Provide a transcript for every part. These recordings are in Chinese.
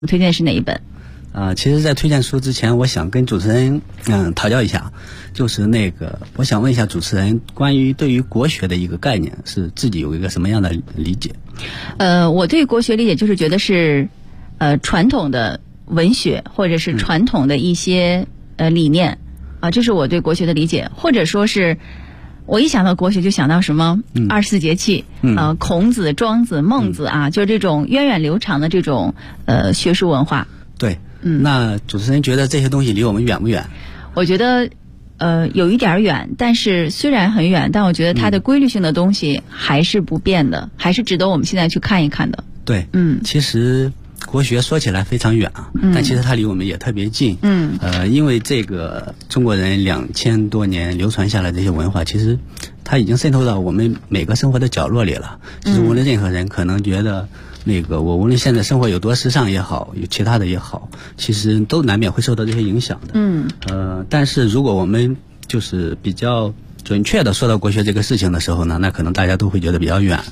推荐是哪一本？ 其实在推荐书之前，我想跟主持人讨教一下，就是我想问一下主持人，关于对于国学的一个概念，是自己有一个什么样的理解？ 我对国学理解就是觉得是传统的文学或者是传统的一些理念这是我对国学的理解，或者说是我一想到国学就想到什么24节气，孔子、庄子、孟子就是这种源远流长的这种学术文化。 对，那主持人觉得这些东西离我们远不远？ 我觉得有一点远，但是虽然很远，但我觉得它的规律性的东西还是不变的，还是值得我们现在去看一看的。 对，其实国学说起来非常远但其实它离我们也特别近。因为这个中国人2000多年流传下来的这些文化，其实它已经渗透到我们每个生活的角落里了。其实无论任何人可能觉得我无论现在生活有多时尚也好，有其他的也好，其实都难免会受到这些影响的。但是如果我们就是比较准确的说到国学这个事情的时候呢，那可能大家都会觉得比较远。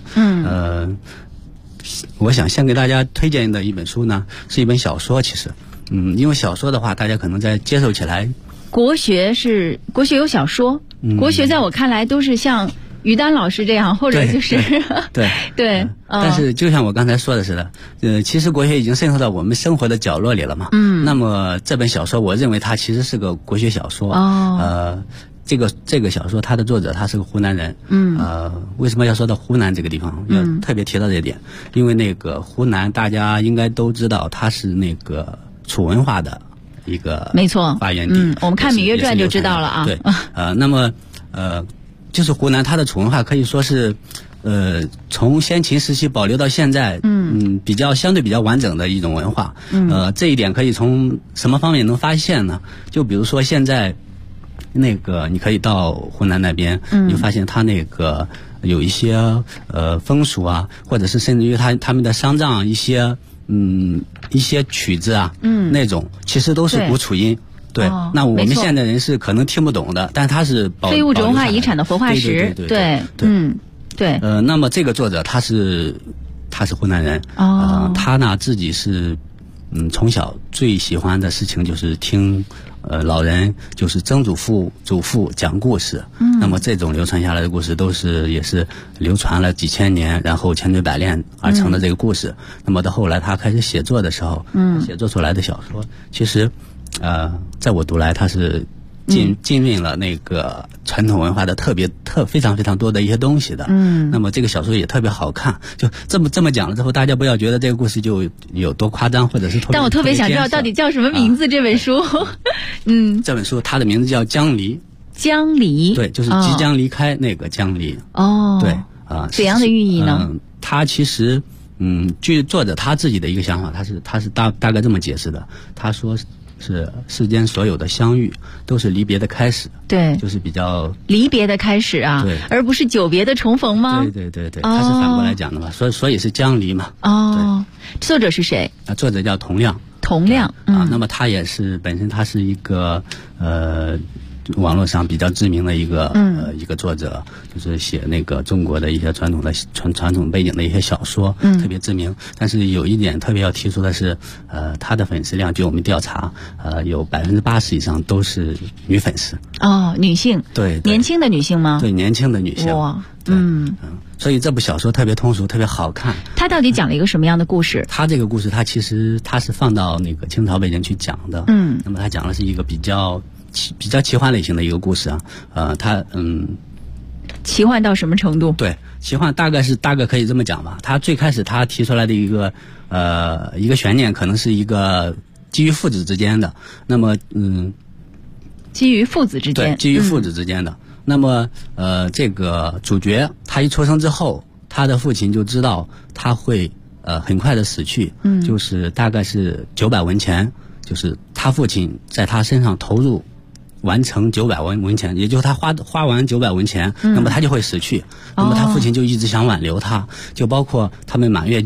我想先给大家推荐的一本书呢，是一本小说。其实因为小说的话，大家可能在接受起来，国学有小说，国学在我看来都是像于丹老师这样，或者就是对但是就像我刚才说的似的，其实国学已经渗透到我们生活的角落里了嘛。那么这本小说，我认为它其实是个国学小说。这个小说它的作者他是个湖南人。为什么要说到湖南这个地方，要特别提到这一点？因为湖南大家应该都知道，它是楚文化的一个没错发源地。 我们看《芈月传》就知道了啊。 对，那么就是湖南它的楚文化可以说是从先秦时期保留到现在，相对比较完整的一种文化。这一点可以从什么方面能发现呢？就比如说现在你可以到湖南那边，你发现它有一些风俗或者是甚至于他们的丧葬一些曲子那种其实都是古楚音。对，那我们现在人是可能听不懂的，但它是非物质文化遗产的活化石。对， 那么这个作者他是湖南人。他呢自己是从小最喜欢的事情就是听老人就是曾祖父祖父讲故事。那么这种流传下来的故事也是流传了几千年，然后千锤百炼而成的这个故事。那么到后来他开始写作的时候，写作出来的小说，其实在我读来他是浸润了传统文化的非常非常多的一些东西的。那么这个小说也特别好看。就这么讲了之后，大家不要觉得这个故事就有多夸张，或者是但我特别想知道到底叫什么名字这本书。 这本书它的名字叫《江离》。 江离， 对，就是即将离开江离。对怎样的寓意呢？ 它其实据作者他自己的一个想法，他是大概这么解释的。他说是世间所有的相遇都是离别的开始。对，就是比较离别的开始对，而不是久别的重逢吗？ 对，他是反过来讲的嘛，所以是江离嘛。 对，作者是谁？ 作者叫童亮。那么他也是本身他是一个网络上比较知名的一个作者，就是写中国的一些传统背景的一些小说，特别知名。但是有一点特别要提出的是，他的粉丝量据我们调查，有80%以上都是女粉丝。 女性。对，年轻的女性吗？ 对，年轻的女性。 哇， 所以这部小说特别通俗，特别好看。 它到底讲了一个什么样的故事？ 它这个故事，它其实是放到清朝北京去讲的。那么它讲的是一个比较奇幻类型的一个故事它奇幻到什么程度？ 对，奇幻大概可以这么讲吧。他最开始他提出来的一个悬念，可能是一个基于父子之间的。那么基于父子之间。 对，基于父子之间的。那么这个主角他一出生之后，他的父亲就知道他会很快的死去。就是大概是900文钱，就是他父亲在他身上投入完成900文钱，也就是他花完900文钱，那么他就会死去。那么他父亲就一直想挽留他，就包括他们满月酒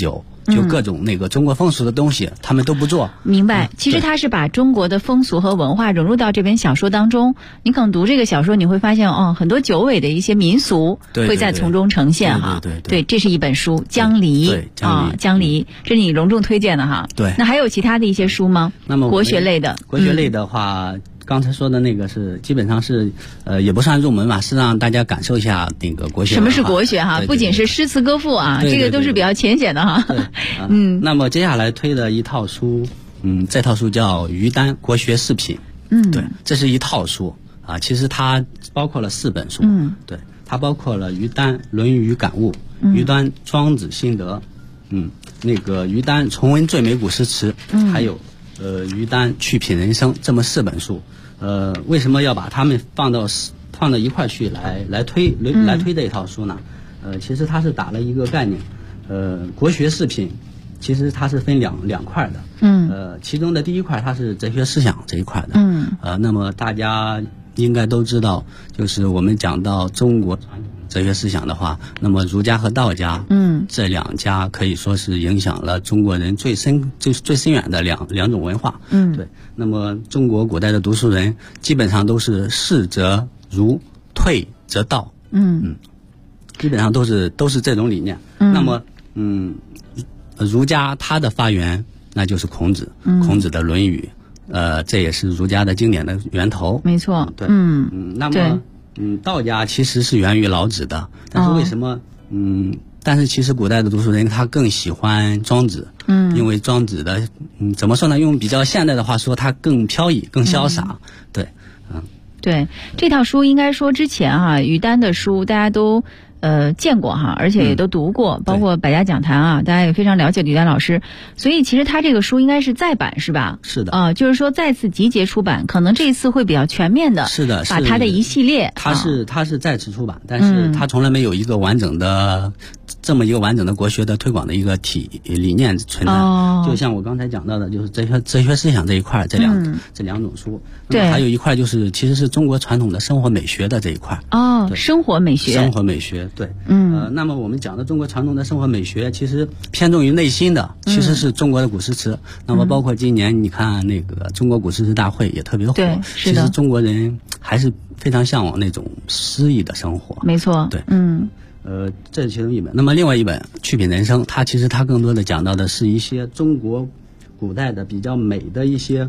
就各种那个中国风俗的东西，他们都不做。 明白。其实他是把中国的风俗和文化融入到这本小说当中。你可能读这个小说，你会发现很多九尾的一些民俗会在从中呈现哈。对，这是一本书《江离》啊，《江离》这是你隆重推荐的哈。 对。 那还有其他的一些书吗？ 那么国学类的， 国学类的话。刚才说的那个是基本上是也不算入门吧，是让大家感受一下那个国学。 什么是国学哈？不仅是诗词歌赋啊，这个都是比较浅显的哈。 那么接下来推的一套书，这套书叫《于丹国学四品》。对，这是一套书啊，其实它包括了4本书。对，它包括了于丹《论语感悟》，于丹《庄子心得》，那个于丹《重温最美古诗词》，还有于丹去品人生，这么4本书。为什么要把它们放到一块去来推这一套书呢？其实它是打了一个概念。国学四品其实它是分两块的。其中的第一块它是哲学思想这一块的。那么大家应该都知道，就是我们讲到中国哲学思想的话，那么儒家和道家，这2家可以说是影响了中国人最深远的两种文化。对。那么中国古代的读书人基本上都是士则儒，退则道。基本上都是这种理念。那么儒家它的发源那就是孔子，孔子的《论语》，这也是儒家的经典的源头。 没错。 对。那么道家其实是源于老子的，但是为什么但是其实古代的读书人他更喜欢庄子。因为庄子的怎么说呢？用比较现代的话说，他更飘逸，更潇洒。对。 对，这套书应该说之前于丹的书大家都见过哈，而且也都读过，包括百家讲坛啊，大家也非常了解吕丹老师，所以其实他这个书应该是再版是吧？ 是的。 就是说再次集结出版，可能这一次会比较全面的。 是的， 把他的一系列。 他是再次出版，但是他从来没有一个完整的这么一个完整的国学的推广的一个理念存在。就像我刚才讲到的，就是哲学思想这一块，这两种书。 对。 还有一块就是其实是中国传统的生活美学的这一块。 生活美学。 生活美学。对。那么我们讲的中国传统的生活美学，其实偏重于内心的，其实是中国的古诗词。那么包括今年你看那个中国古诗词大会也特别火。 对，是的。 其实中国人还是非常向往那种诗意的生活。 没错。 对。这是其中一本。那么另外一本《去品人生》，它更多的讲到的是一些中国古代的比较美的一些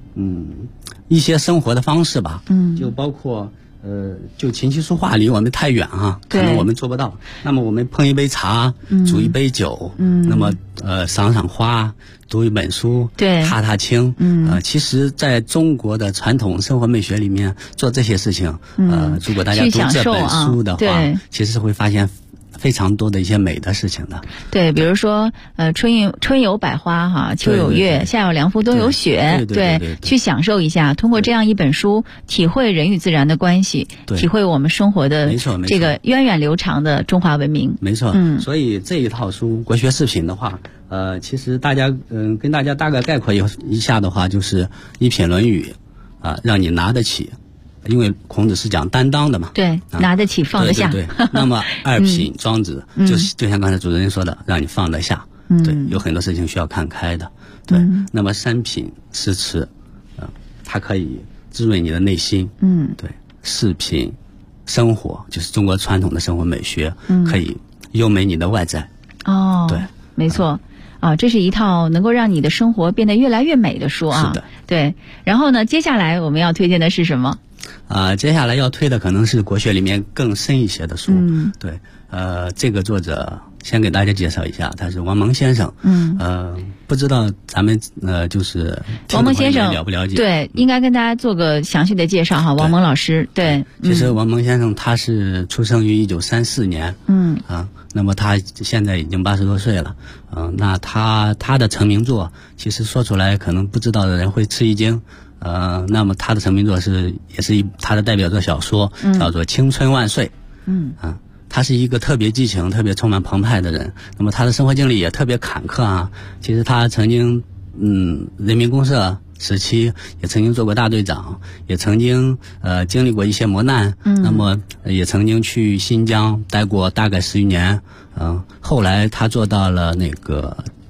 生活的方式吧。就包括就琴棋书画离我们太远可能我们做不到。那么我们碰一杯茶，煮一杯酒，那么赏赏花，读一本书，踏踏青。其实在中国的传统生活美学里面做这些事情，如果大家读这本书的话，其实是会发现非常多的一些美的事情的。 对，比如说春有百花秋有月，夏有凉风，冬有雪。 对， 去享受一下，通过这样一本书，体会人与自然的关系，体会我们生活的这个源远流长的中华文明。 没错。所以这一套书国学四品的话，其实大家跟大家大概概括一下的话，就是一品《论语》让你拿得起。因为孔子是讲担当的嘛。 对。拿得起放得下。 对。那么2品庄子，就像刚才主持人说的，让你放得下。对。有很多事情需要看开的。对。那么3品诗词，它可以滋润你的内心。对。4品生活，就是中国传统的生活美学，可以优美你的外在。对。 没错。这是一套能够让你的生活变得越来越美的书啊。 是的。 对。然后呢，接下来我们要推荐的是什么？ 接下来要推的可能是国学里面更深一些的书。对。这个作者先给大家介绍一下，他是王蒙先生。不知道咱们就是王蒙先生了不了解？ 对，应该跟大家做个详细的介绍哈。王蒙老师。对。 其实王蒙先生他是出生于1934年。那么他现在已经80多岁了。那他的成名作，其实说出来可能不知道的人会吃一惊。那么他的成名作也是他的代表作小说，叫做《青春万岁》。他是一个特别激情、特别充满澎湃的人。那么他的生活经历也特别坎坷其实他曾经人民公社时期也曾经做过大队长，也曾经经历过一些磨难。那么也曾经去新疆待过大概10余年。后来他做到了那个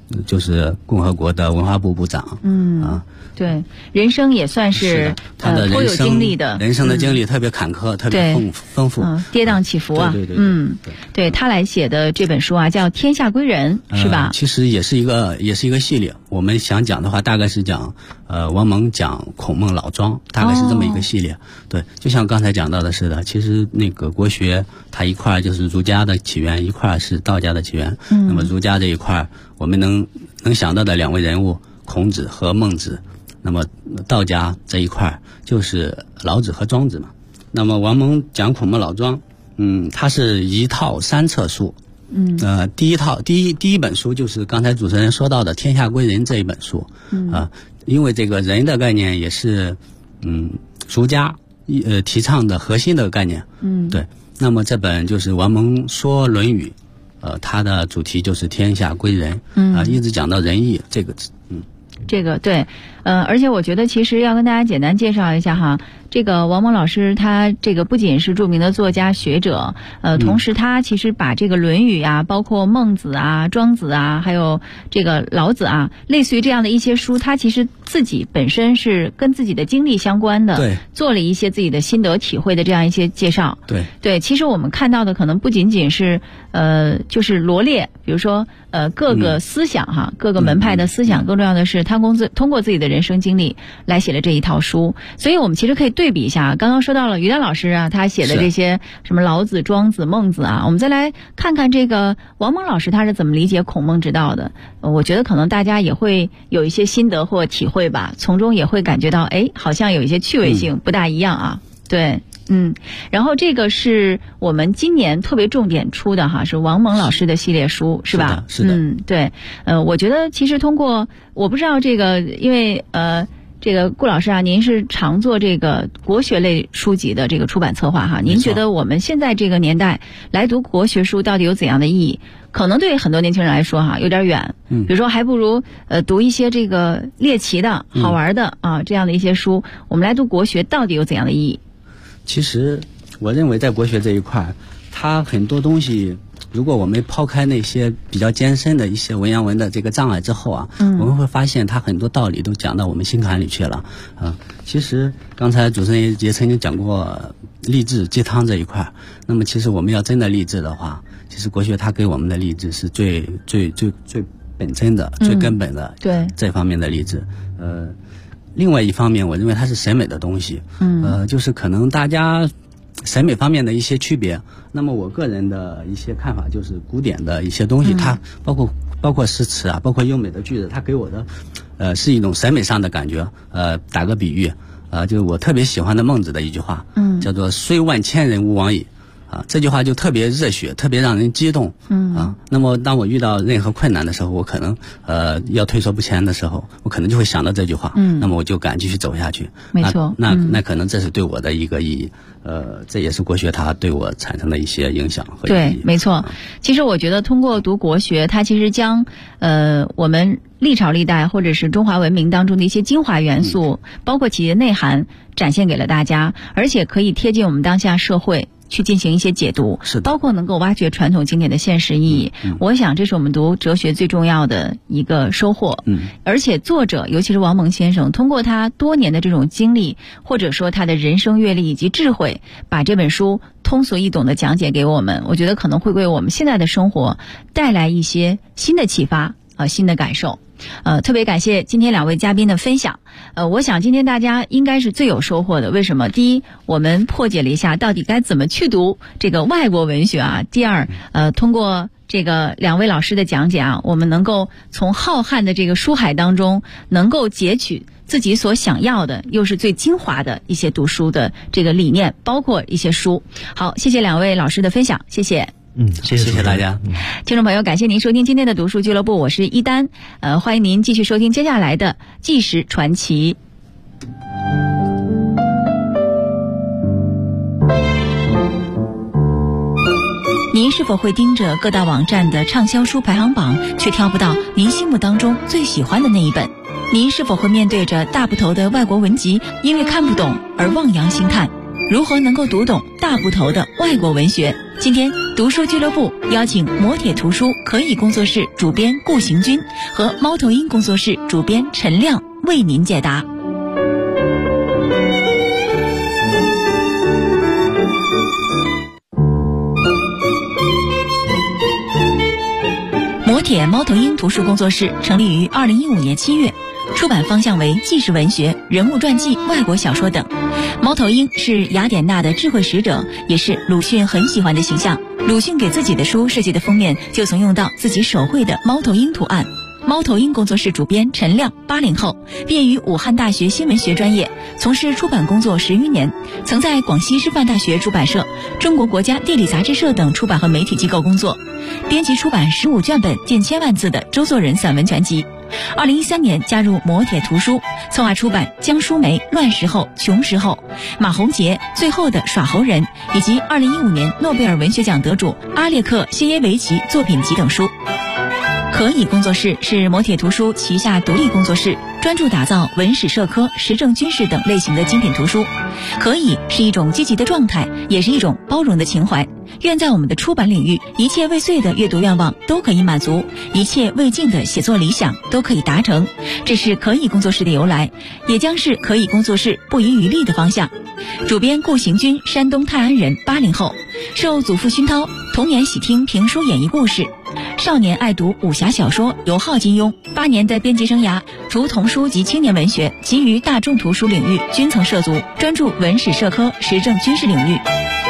就是共和国的文化部部长。 对，人生也算是他的颇有经历的， 人生的经历特别坎坷，特别丰富， 跌宕起伏啊。对他来写的这本书啊，叫《天下归人》，是吧？ 其实也是一个系列。我们想讲的话，大概是讲王蒙讲孔孟老庄，大概是这么一个系列。对，就像刚才讲到的似的，其实那个国学它一块就是儒家的起源，一块是道家的起源。那么儒家这一块，我们能想到的两位人物，孔子和孟子。那么道家这一块就是老子和庄子嘛。那么王蒙讲孔孟老庄，它是一套3册书。第一本书就是刚才主持人说到的《天下归人》这一本书。因为这个人的概念也是儒家提倡的核心的概念。对。那么这本就是王蒙说《论语》，它的主题就是天下归人。一直讲到仁义这个字。 这个对，而且我觉得其实要跟大家简单介绍一下哈，这个王蒙老师他这个不仅是著名的作家学者，同时他其实把这个《论语》啊，包括孟子啊、庄子啊，还有这个老子啊，类似于这样的一些书，他其实自己本身是跟自己的经历相关的， 对， 做了一些自己的心得体会的这样一些介绍。 对， 其实我们看到的可能不仅仅是就是罗列，比如说各个思想哈，各个门派的思想，更重要的是他通过自己的人生经历来写了这一套书。所以我们其实可以对比一下，刚刚说到了于丹老师啊，他写的这些什么老子、庄子、孟子啊，我们再来看看这个王蒙老师他是怎么理解孔孟之道的。我觉得可能大家也会有一些心得或体会吧，从中也会感觉到好像有一些趣味性不大一样啊。对。然后这个是我们今年特别重点出的哈，是王蒙老师的系列书，是吧？ 是的。 对。我觉得其实通过，我不知道这个，因为这个顾老师啊，您是常做这个国学类书籍的这个出版策划哈，您觉得我们现在这个年代来读国学书到底有怎样的意义？可能对很多年轻人来说哈有点远，比如说还不如读一些这个猎奇的好玩的这样的一些书。我们来读国学到底有怎样的意义？ 其实我认为在国学这一块，它很多东西，如果我们抛开那些比较艰深的一些文言文的这个障碍之后啊，我们会发现它很多道理都讲到我们心坎里去了。其实刚才主持人也曾经讲过励志鸡汤这一块。那么其实我们要真的励志的话，其实国学它给我们的励志是最本真的、最根本的， 对这方面的励志。另外一方面，我认为它是审美的东西。就是可能大家审美方面的一些区别。那么我个人的一些看法就是，古典的一些东西，它包括诗词啊，包括优美的句子，它给我的是一种审美上的感觉。打个比喻，就是我特别喜欢的孟子的一句话，叫做"虽万千人，吾往矣"。这句话就特别热血，特别让人激动。那么当我遇到任何困难的时候，我可能要退缩不前的时候，我可能就会想到这句话。那么我就敢继续走下去。 没错。 那可能这是对我的一个意义。这也是国学它对我产生的一些影响和意义。 对，没错。其实我觉得通过读国学，它其实将我们历朝历代或者是中华文明当中的一些精华元素，包括其的内涵展现给了大家，而且可以贴近我们当下社会去进行一些解读，包括能够挖掘传统经典的现实意义。我想这是我们读哲学最重要的一个收获。而且作者，尤其是王蒙先生，通过他多年的这种经历，或者说他的人生阅历以及智慧，把这本书通俗易懂的讲解给我们，我觉得可能会为我们现在的生活带来一些新的启发新的感受。特别感谢今天两位嘉宾的分享。我想今天大家应该是最有收获的。为什么？第一，我们破解了一下到底该怎么去读这个外国文学啊。第二，通过这个两位老师的讲解啊，我们能够从浩瀚的这个书海当中，能够截取自己所想要的，又是最精华的一些读书的这个理念，包括一些书。好，谢谢两位老师的分享，谢谢。 谢谢大家。 听众朋友，感谢您收听今天的读书俱乐部，我是一丹。欢迎您继续收听接下来的纪实传奇。您是否会盯着各大网站的畅销书排行榜，却挑不到您心目当中最喜欢的那一本？您是否会面对着大部头的外国文集，因为看不懂而望洋兴叹？如何能够读懂大部头的外国文学？ 今天读书俱乐部邀请磨铁图书可以工作室主编顾行军和猫头鹰工作室主编陈亮为您解答。磨铁猫头鹰图书工作室成立于2015年7月，出版方向为纪实文学、人物传记、外国小说等。猫头鹰是雅典娜的智慧使者，也是鲁迅很喜欢的形象。鲁迅给自己的书设计的封面就曾用到自己手绘的猫头鹰图案。猫头鹰工作室主编陈亮，80后，毕业于武汉大学新闻学专业，从事出版工作10余年，曾在广西师范大学出版社、中国国家地理杂志社等出版和媒体机构工作，编辑出版15卷本近1000万字的周作人散文全集。2013年加入磨铁图书，策划出版《江淑梅乱时候穷时候》、马洪杰最后的耍猴人，以及2015年诺贝尔文学奖得主阿列克谢耶维奇作品集等书。可以工作室是磨铁图书旗下独立工作室，专注打造文史社科、时政军事等类型的精品图书。可以是一种积极的状态，也是一种包容的情怀。愿在我们的出版领域，一切未遂的阅读愿望都可以满足，一切未尽的写作理想都可以达成。这是可以工作室的由来，也将是可以工作室不遗余力的方向。主编顾行军，山东泰安人，80后，受祖父熏陶，童年喜听评书演绎故事，少年爱读武侠小说，尤好金庸。8年的编辑生涯，除童书及青年文学，其余大众图书领域均曾涉足，专注文史社科、时政军事领域。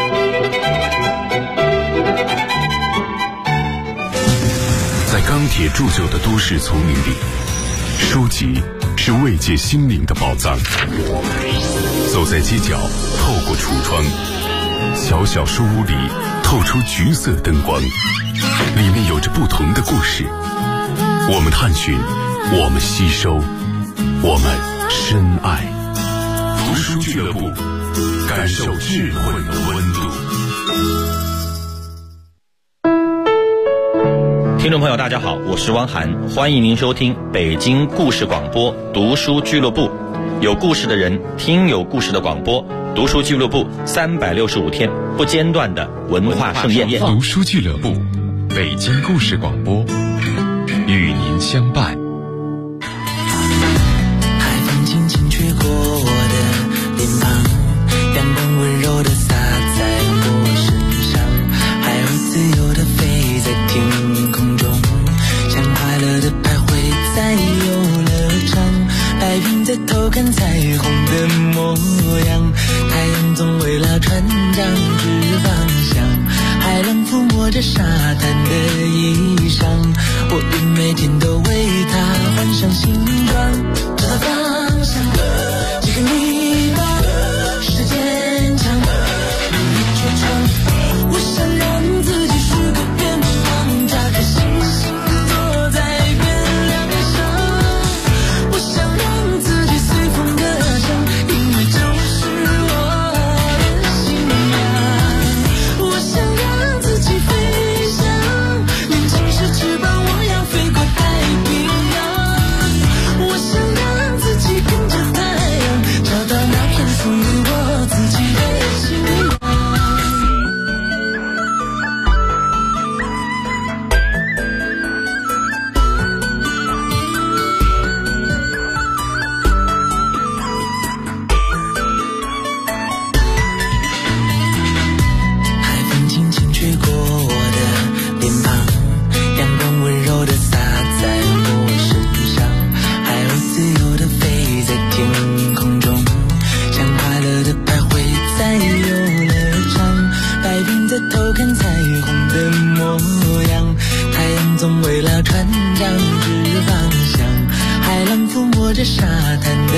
在钢铁铸就的都市丛林里，书籍是慰藉心灵的宝藏。走在街角，透过橱窗，小小书屋里透出橘色灯光，里面有着不同的故事。我们探寻，我们吸收，我们深爱。读书俱乐部，感受智慧的温度。 听众朋友大家好，我是汪涵，欢迎您收听北京故事广播读书俱乐部，有故事的人听有故事的广播，读书俱乐部365天不间断的文化盛宴。 读书俱乐部，北京故事广播，与您相伴。 海风轻轻吹过我的脸庞，阳光温柔地洒在我身上，海鸥自由地飞在天空中，像快乐的徘徊在游乐场，白云在偷看彩虹的模样，太阳总为了船长指方向，海浪抚摸着沙滩的衣裳，我愿每天都为它换上新装，找到方向，这个你吧，是坚强，努力去闯，我想让自己许个愿望，打开星星坐在月亮上，我想让自己随风歌唱，因为就是我的信仰，我想让自己飞翔，年轻时翅膀我要飞过太平洋，我想让自己跟着太阳，找到那片属于我自己的信仰。海风轻轻吹过我的脸庞，阳光温柔地洒在我身上，海鸥自由地飞在天空中，像快乐的徘徊在游乐场，白云在偷看彩虹的模样，太阳总为了船长指方向，海浪抚摸着沙滩的